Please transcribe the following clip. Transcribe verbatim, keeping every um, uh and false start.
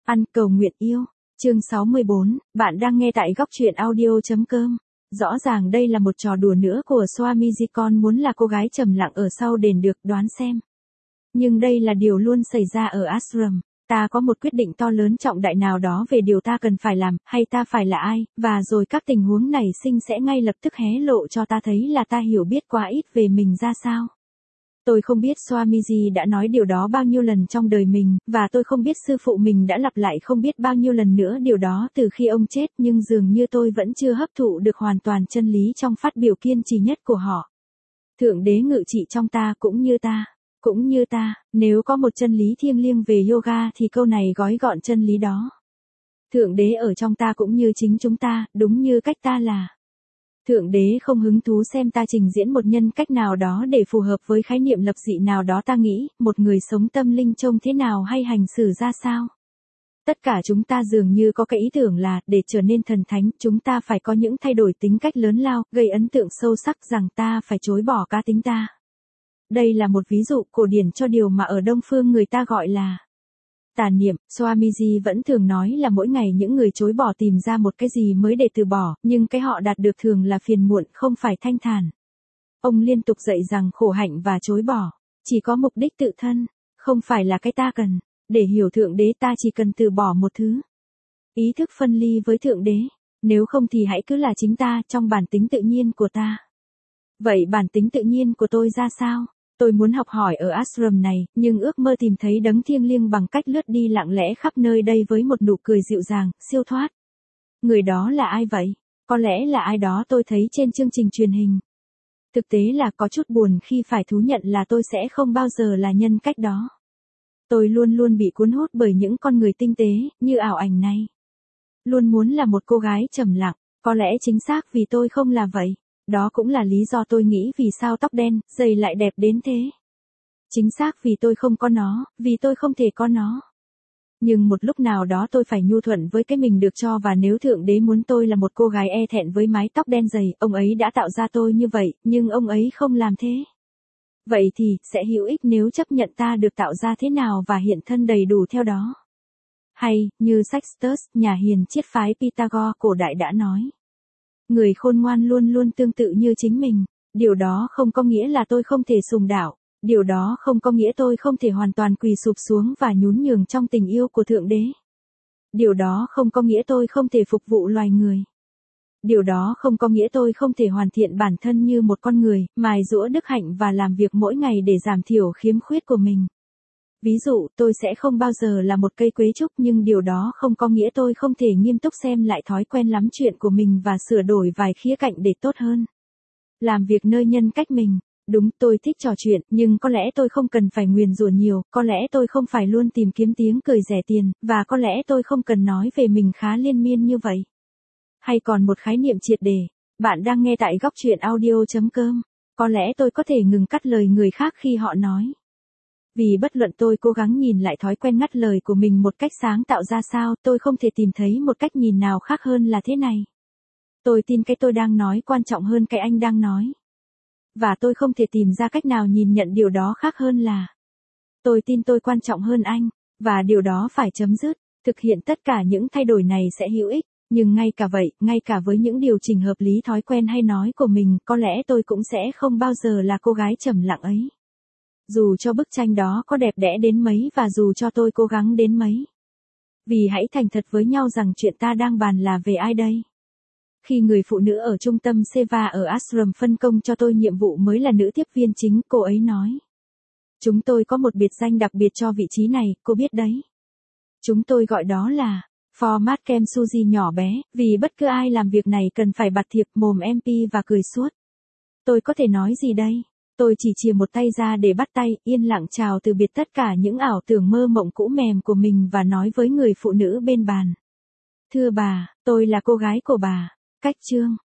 Ăn cầu nguyện yêu. Chương sáu mươi bốn, bạn đang nghe tại góc truyện audio.com. Rõ ràng đây là một trò đùa nữa của Swamiji, con muốn là cô gái trầm lặng ở sau đền được đoán xem. Nhưng đây là điều luôn xảy ra ở ashram. Ta có một quyết định to lớn trọng đại nào đó về điều ta cần phải làm, hay ta phải là ai, và rồi các tình huống nảy sinh sẽ ngay lập tức hé lộ cho ta thấy là ta hiểu biết quá ít về mình ra sao. Tôi không biết Swamiji đã nói điều đó bao nhiêu lần trong đời mình, và tôi không biết sư phụ mình đã lặp lại không biết bao nhiêu lần nữa điều đó từ khi ông chết, nhưng dường như tôi vẫn chưa hấp thụ được hoàn toàn chân lý trong phát biểu kiên trì nhất của họ. Thượng đế ngự trị trong ta cũng như ta, cũng như ta, nếu có một chân lý thiêng liêng về yoga thì câu này gói gọn chân lý đó. Thượng đế ở trong ta cũng như chính chúng ta, đúng như cách ta là. Thượng đế không hứng thú xem ta trình diễn một nhân cách nào đó để phù hợp với khái niệm lập dị nào đó ta nghĩ, một người sống tâm linh trông thế nào hay hành xử ra sao. Tất cả chúng ta dường như có cái ý tưởng là, để trở nên thần thánh, chúng ta phải có những thay đổi tính cách lớn lao, gây ấn tượng sâu sắc rằng ta phải chối bỏ cá tính ta. Đây là một ví dụ cổ điển cho điều mà ở Đông phương người ta gọi là tà niệm. Swamiji vẫn thường nói là mỗi ngày những người chối bỏ tìm ra một cái gì mới để từ bỏ, nhưng cái họ đạt được thường là phiền muộn, không phải thanh thản. Ông liên tục dạy rằng khổ hạnh và chối bỏ chỉ có mục đích tự thân, không phải là cái ta cần. Để hiểu Thượng Đế ta chỉ cần từ bỏ một thứ. Ý thức phân ly với Thượng Đế. Nếu không thì hãy cứ là chính ta trong bản tính tự nhiên của ta. Vậy bản tính tự nhiên của tôi ra sao? Tôi muốn học hỏi ở ashram này, nhưng ước mơ tìm thấy đấng thiêng liêng bằng cách lướt đi lặng lẽ khắp nơi đây với một nụ cười dịu dàng, siêu thoát. Người đó là ai vậy? Có lẽ là ai đó tôi thấy trên chương trình truyền hình. Thực tế là có chút buồn khi phải thú nhận là tôi sẽ không bao giờ là nhân cách đó. Tôi luôn luôn bị cuốn hút bởi những con người tinh tế, như ảo ảnh này. Luôn muốn là một cô gái trầm lặng, có lẽ chính xác vì tôi không là vậy. Đó cũng là lý do tôi nghĩ vì sao tóc đen, giày lại đẹp đến thế. Chính xác vì tôi không có nó, vì tôi không thể có nó. Nhưng một lúc nào đó tôi phải nhu thuận với cái mình được cho, và nếu Thượng Đế muốn tôi là một cô gái e thẹn với mái tóc đen dày, ông ấy đã tạo ra tôi như vậy, nhưng ông ấy không làm thế. Vậy thì, sẽ hữu ích nếu chấp nhận ta được tạo ra thế nào và hiện thân đầy đủ theo đó. Hay, như Sextus, nhà hiền triết phái Pythagore cổ đại đã nói. Người khôn ngoan luôn luôn tương tự như chính mình. Điều đó không có nghĩa là tôi không thể sùng đạo. Điều đó không có nghĩa tôi không thể hoàn toàn quỳ sụp xuống và nhún nhường trong tình yêu của Thượng Đế. Điều đó không có nghĩa tôi không thể phục vụ loài người. Điều đó không có nghĩa tôi không thể hoàn thiện bản thân như một con người, mài giũa đức hạnh và làm việc mỗi ngày để giảm thiểu khiếm khuyết của mình. Ví dụ, tôi sẽ không bao giờ là một cây quế trúc, nhưng điều đó không có nghĩa tôi không thể nghiêm túc xem lại thói quen lắm chuyện của mình và sửa đổi vài khía cạnh để tốt hơn. Làm việc nơi nhân cách mình. Đúng, tôi thích trò chuyện, nhưng có lẽ tôi không cần phải nguyền rủa nhiều, có lẽ tôi không phải luôn tìm kiếm tiếng cười rẻ tiền, và có lẽ tôi không cần nói về mình khá liên miên như vậy. Hay còn một khái niệm triệt để. Bạn đang nghe tại góc truyện audio.com. Có lẽ tôi có thể ngừng cắt lời người khác khi họ nói. Vì bất luận tôi cố gắng nhìn lại thói quen ngắt lời của mình một cách sáng tạo ra sao, tôi không thể tìm thấy một cách nhìn nào khác hơn là thế này. Tôi tin cái tôi đang nói quan trọng hơn cái anh đang nói. Và tôi không thể tìm ra cách nào nhìn nhận điều đó khác hơn là tôi tin tôi quan trọng hơn anh, và điều đó phải chấm dứt. Thực hiện tất cả những thay đổi này sẽ hữu ích, nhưng ngay cả vậy, ngay cả với những điều chỉnh hợp lý thói quen hay nói của mình, có lẽ tôi cũng sẽ không bao giờ là cô gái trầm lặng ấy. Dù cho bức tranh đó có đẹp đẽ đến mấy và dù cho tôi cố gắng đến mấy. Vì hãy thành thật với nhau rằng chuyện ta đang bàn là về ai đây? Khi người phụ nữ ở trung tâm Seva ở ashram phân công cho tôi nhiệm vụ mới là nữ tiếp viên chính, cô ấy nói. Chúng tôi có một biệt danh đặc biệt cho vị trí này, cô biết đấy. Chúng tôi gọi đó là format kem Suzy nhỏ bé, vì bất cứ ai làm việc này cần phải bặt thiệp mồm em pê và cười suốt. Tôi có thể nói gì đây? Tôi chỉ chìa một tay ra để bắt tay, yên lặng chào từ biệt tất cả những ảo tưởng mơ mộng cũ mềm của mình và nói với người phụ nữ bên bàn. Thưa bà, tôi là cô gái của bà. Cách chương.